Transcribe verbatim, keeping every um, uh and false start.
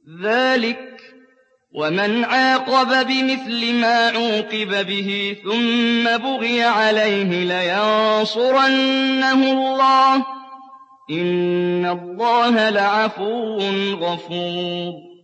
ذَٰلِكَ وَمَنْ عَاقَبَ بِمِثْلِ مَا عُوقِبَ بِهِ ثُمَّ بُغِيَ عَلَيْهِ لَيَنصُرَنَّهُ اللَّهُ ۗ إِنَّ اللَّهَ لَعَفُوٌّ غَفُورٌ